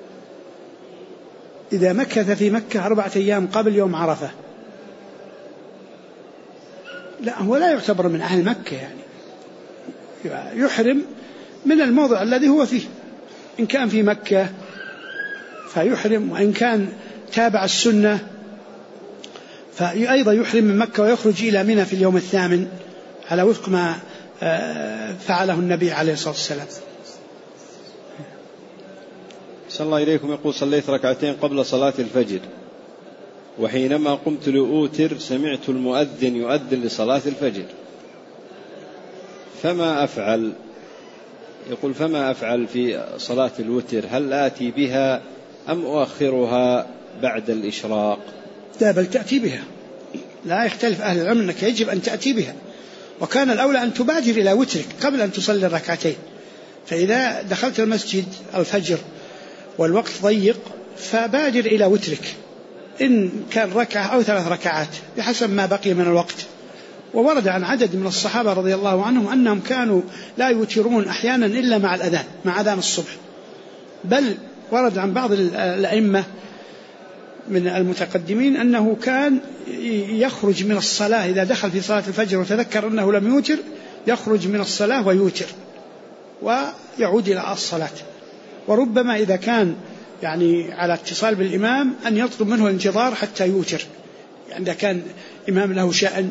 إذا مكث في مكة 4 أيام قبل يوم عرفة لا، هو لا يعتبر من أهل مكة، يعني يحرم من الموضع الذي هو فيه. إن كان في مكة فيحرم، وإن كان تابع السنة فأيضا يحرم من مكة ويخرج إلى منى في اليوم 8 على وفق ما فعله النبي عليه الصلاة والسلام. صلى الله إليكم. يقول صليت 2 ركعتين قبل صلاة الفجر، وحينما قمت لأوتر سمعت المؤذن يؤذن لصلاة الفجر، فما أفعل؟ يقول فما أفعل في صلاة الوتر؟ هل آتي بها أم أؤخرها بعد الإشراق؟ لا، بل تأتي بها، لا يختلف أهل العلم أنك يجب أن تأتي بها، وكان الأولى أن تبادر إلى وترك قبل أن تصلي الركعتين. فإذا دخلت المسجد الفجر والوقت ضيق فبادر إلى وترك، إن كان ركعة أو 3 ركعات بحسب ما بقي من الوقت. وورد عن عدد من الصحابة رضي الله عنهم أنهم كانوا لا يوترون أحيانا إلا مع الأذان، مع أذان الصبح. بل ورد عن بعض الأئمة من المتقدمين أنه كان يخرج من الصلاة إذا دخل في صلاة الفجر وتذكر أنه لم يوتر، يخرج من الصلاة ويوتر ويعود إلى الصلاة. وربما إذا كان يعني على اتصال بالإمام أن يطلب منه الانتظار حتى يوتر، يعني إذا كان إمام له شأن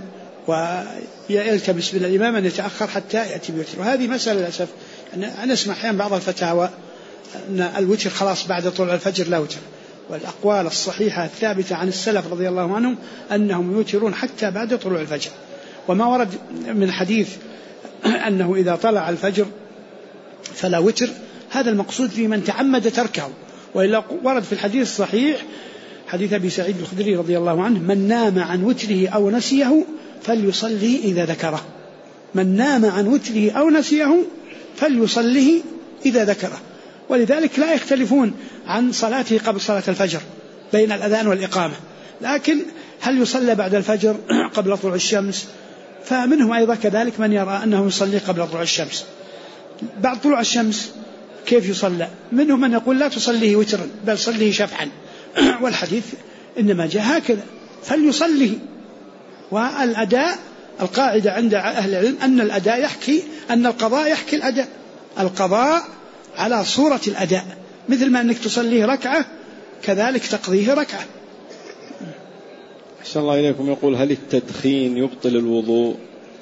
ويلتمس من الإمام أن يتأخر حتى يأتي بيوتر. وهذه مسألة للأسف أنا أسمع أحيانا بعض الفتاوى أن الوتر خلاص بعد طلوع الفجر لا وتر، والأقوال الصحيحة الثابتة عن السلف رضي الله عنهم أنهم يوترون حتى بعد طلوع الفجر. وما ورد من حديث أنه إذا طلع الفجر فلا وتر، هذا المقصود في من تعمد تركه. وإلا ورد في الحديث الصحيح حديث أبي سعيد الخدري رضي الله عنه: من نام عن وتره أو نسيه فليصلي إذا ذكره. من نام عن وتره أو نسيه فليصليه إذا ذكره. ولذلك لا يختلفون عن صلاته قبل صلاة الفجر بين الأذان والإقامة، لكن هل يصلى بعد الفجر قبل طلوع الشمس؟ فمنهم أيضا كذلك من يرى أنه يصلي قبل طلوع الشمس. بعد طلوع الشمس كيف يصلى؟ منهم من يقول لا تصليه وترا بل صليه شفعا، والحديث إنما جاء هكذا فليصليه. والأداء القاعدة عند أهل العلم أن الأداء يحكي، أن القضاء يحكي الأداء، القضاء على صورة الأداء، مثل ما أنك تصليه ركعة كذلك تقضيه ركعة. أحسن الله إليكم. يقول هل التدخين يبطل الوضوء؟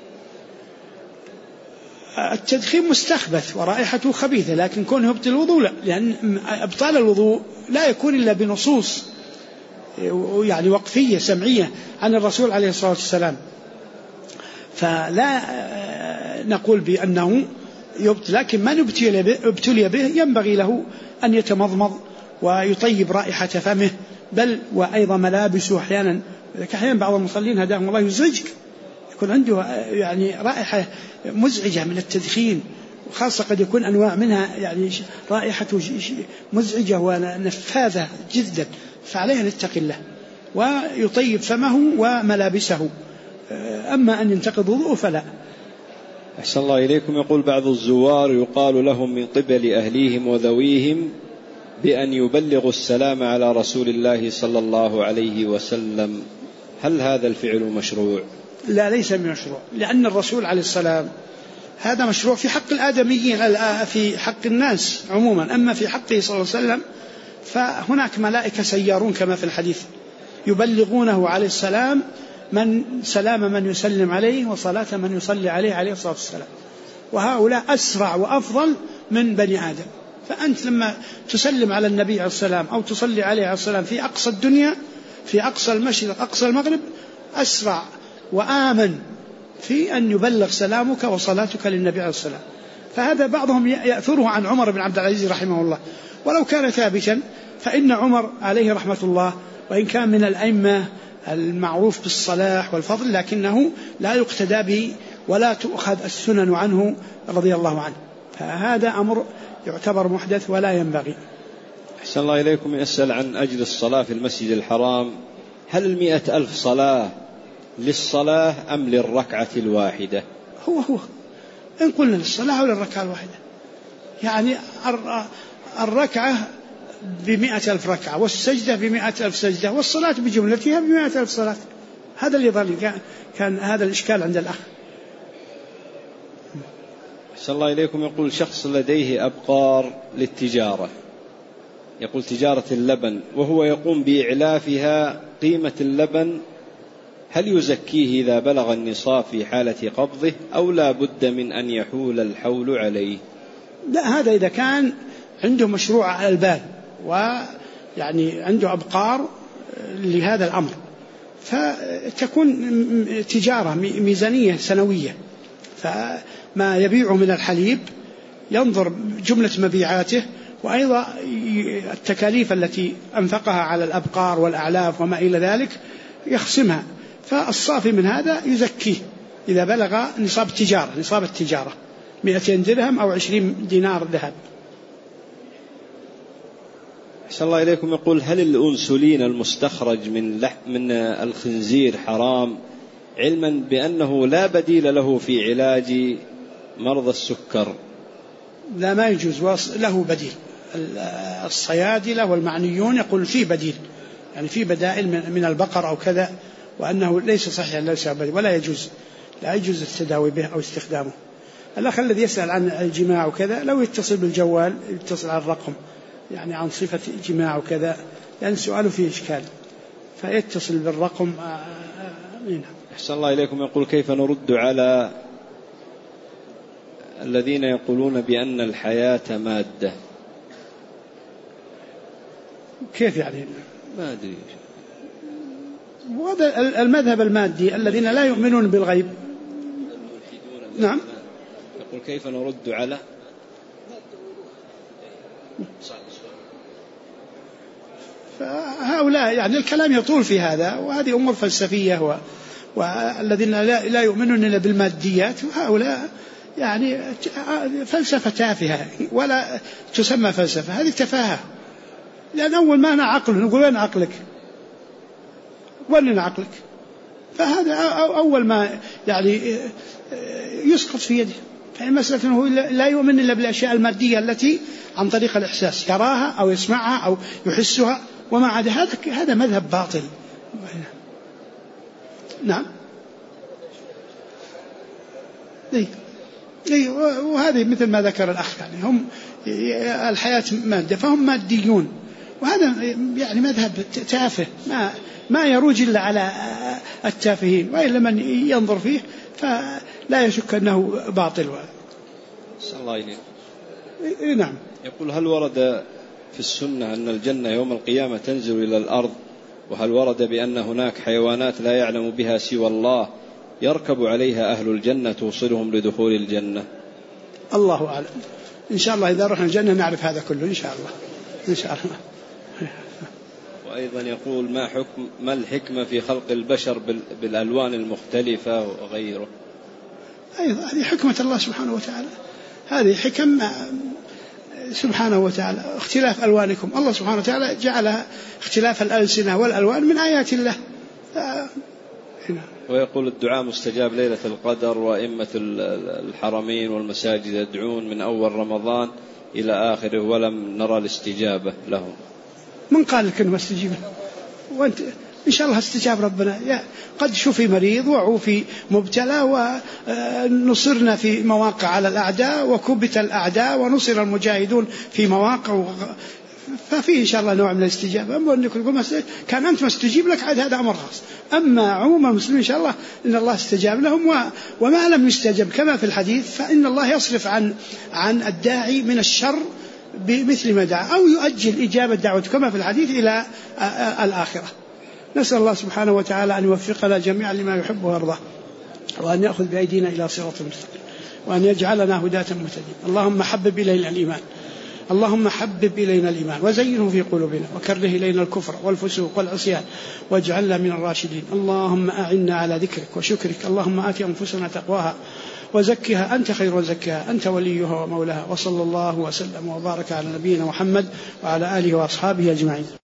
التدخين مستخبث ورائحته خبيثة، لكن كونه يبطل الوضوء لا، لأن إبطال الوضوء لا يكون إلا بنصوص يعني وقفية سمعية عن الرسول عليه الصلاة والسلام. فلا نقول بأنه يبطل، لكن من ابتلي به ينبغي له أن يتمضمض ويطيب رائحة فمه، بل وأيضا ملابسه. أحيانا بعض المصلين هداهم الله يزعجك، يكون عنده يعني رائحة مزعجة من التدخين، وخاصة قد يكون أنواع منها يعني رائحته مزعجة ونفاذة جدا، فعليه أن يتقي الله ويطيب فمه وملابسه. أما أن ينتقض وضوءه فلا. أحسن الله إليكم. يقول بعض الزوار يقال لهم من قبل أهليهم وذويهم بأن يبلغوا السلام على رسول الله صلى الله عليه وسلم، هل هذا الفعل مشروع؟ لا، ليس بمشروع، لأن الرسول عليه السلام هذا مشروع في حق الآدميين، في حق الناس عموما. أما في حقه صلى الله عليه وسلم فهناك ملائكة سيارون كما في الحديث يبلغونه عليه السلام من سلام من يسلم عليه وصلاة من يصلي عليه عليه الصلاة والسلام، وهؤلاء أسرع وأفضل من بني آدم. فأنت لما تسلم على النبي عليه السلام أو تصلي عليه عليه السلام في أقصى الدنيا، في أقصى المشرق أقصى المغرب، أسرع وآمن في أن يبلغ سلامك وصلاتك للنبي عليه السلام. فهذا بعضهم يأثره عن عمر بن عبد العزيز رحمه الله، ولو كان ثابتا فإن عمر عليه رحمة الله وإن كان من الأئمة المعروف بالصلاح والفضل، لكنه لا يقتدى به ولا تؤخذ السنن عنه رضي الله عنه، فهذا أمر يعتبر محدث ولا ينبغي. أحسن الله إليكم. يسأل عن أجر الصلاة في المسجد الحرام، هل 100,000 صلاة للصلاة أم للركعة الواحدة؟ هو إن قلنا للصلاة أو للركعة الواحدة، يعني الركعة 100,000 ركعة، والسجدة 100,000 سجدة، والصلاة بجملتها 100,000 صلاة. هذا اللي ظل كان هذا الإشكال عند الأخ. أحسن الله إليكم. يقول شخص لديه أبقار للتجارة، يقول تجارة اللبن، وهو يقوم بإعلافها قيمة اللبن، هل يزكيه إذا بلغ النصاب في حالة قبضه أو لا بد من أن يحول الحول عليه؟ لا، هذا إذا كان عنده مشروع على البال ويعني عنده أبقار لهذا الأمر، فتكون تجارة ميزانية سنوية، فما يبيع من الحليب ينظر جملة مبيعاته، وأيضا التكاليف التي أنفقها على الأبقار والأعلاف وما إلى ذلك يخصمها، فالصافي من هذا يزكيه إذا بلغ نصاب التجارة 200 درهم أو 20 دينار ذهب. أحسن الله إليكم. يقول هل الأنسولين المستخرج من الخنزير حرام، علما بأنه لا بديل له في علاج مرضى السكر؟ لا، ما يجوز، له بديل. الصيادلة والمعنيون يقول فيه بديل، يعني في بدائل من البقر أو كذا، وأنه ليس صحيحا ليس بديل، ولا يجوز، لا يجوز التداوي به أو استخدامه. الأخ الذي يسأل عن الجماع وكذا لو يتصل بالجوال، يتصل على الرقم يعني عن صفة جماع وكذا، لأن سؤاله فيه إشكال، فيتصل بالرقم. أحسن الله إليكم. يقول كيف نرد على الذين يقولون بأن الحياة مادة؟ كيف يعني؟ ما أدري. وهذا المذهب المادي الذين لا يؤمنون بالغيب. نعم. يقول كيف نرد على فهؤلاء، يعني الكلام يطول في هذا، وهذه أمور فلسفية، والذين لا يؤمنون إلا بالماديات، وهؤلاء يعني فلسفة تافهة ولا تسمى فلسفة، هذه تفاهة. لأن أول ما أنا عقل نقول وين عقلك؟ وين عقلك؟ فهذا أول ما يعني يسقط في يده. فالمسألة أنه لا يؤمن إلا بالأشياء المادية التي عن طريق الإحساس يراها أو يسمعها أو يحسها، وما عدا هذا مذهب باطل. نعم. وهذه مثل ما ذكر الأخ، يعني هم الحياة مادة فهم ماديون، وهذا يعني مذهب تافه ما يروج إلا على التافهين، وإلا من ينظر فيه فلا يشك أنه باطل. صلى الله عليه. نعم. يقول هل ورد في السنة أن الجنة يوم القيامة تنزل إلى الأرض، وهل ورد بأن هناك حيوانات لا يعلم بها سوى الله يركب عليها أهل الجنة توصلهم لدخول الجنة؟ الله أعلم، إن شاء الله إذا رحنا الجنة نعرف هذا كله إن شاء الله، إن شاء الله. وأيضا يقول ما الحكمة في خلق البشر بالألوان المختلفة وغيره؟ أيضا هذه حكمة الله سبحانه وتعالى، هذه حكم سبحانه وتعالى. اختلاف ألوانكم، الله سبحانه وتعالى جعل اختلاف الألسنة والألوان من آيات الله. ويقول الدعاء مستجاب ليلة القدر، وأئمة الحرمين والمساجد يدعون من أول رمضان إلى آخره ولم نرى الاستجابة لهم. من قال لك أنه استجيب؟ وأنت إن شاء الله استجاب ربنا. قد شوفي مريض وعوفي مبتلى، ونصرنا في مواقع على الأعداء، وكبت الأعداء ونصر المجاهدون في مواقع، ففيه إن شاء الله نوع من الاستجابة. أما أنك كان أنت ما استجيب لك عاد هذا أمر خاص، أما عموم المسلمين إن شاء الله إن الله استجاب لهم، وما لم يستجب كما في الحديث فإن الله يصرف عن الداعي من الشر بمثل ما دعا، أو يؤجل إجابة دعوته كما في الحديث إلى الآخرة. نسأل الله سبحانه وتعالى أن يوفقنا جميعا لما يحب ويرضى، وأن يأخذ بأيدينا إلى صراط مستقيم، وأن يجعلنا هداة مهتدين. اللهم حبب إلينا الإيمان اللهم حبب إلينا الإيمان وزينه في قلوبنا وكره إلينا الكفر والفسوق والعصيان واجعلنا من الراشدين. اللهم أعنا على ذكرك وشكرك. اللهم آت أنفسنا تقواها وزكها أنت خير وزكها أنت وليها ومولاها. وصلى الله وسلم وبارك على نبينا محمد وعلى آله وأصحابه أجمعين.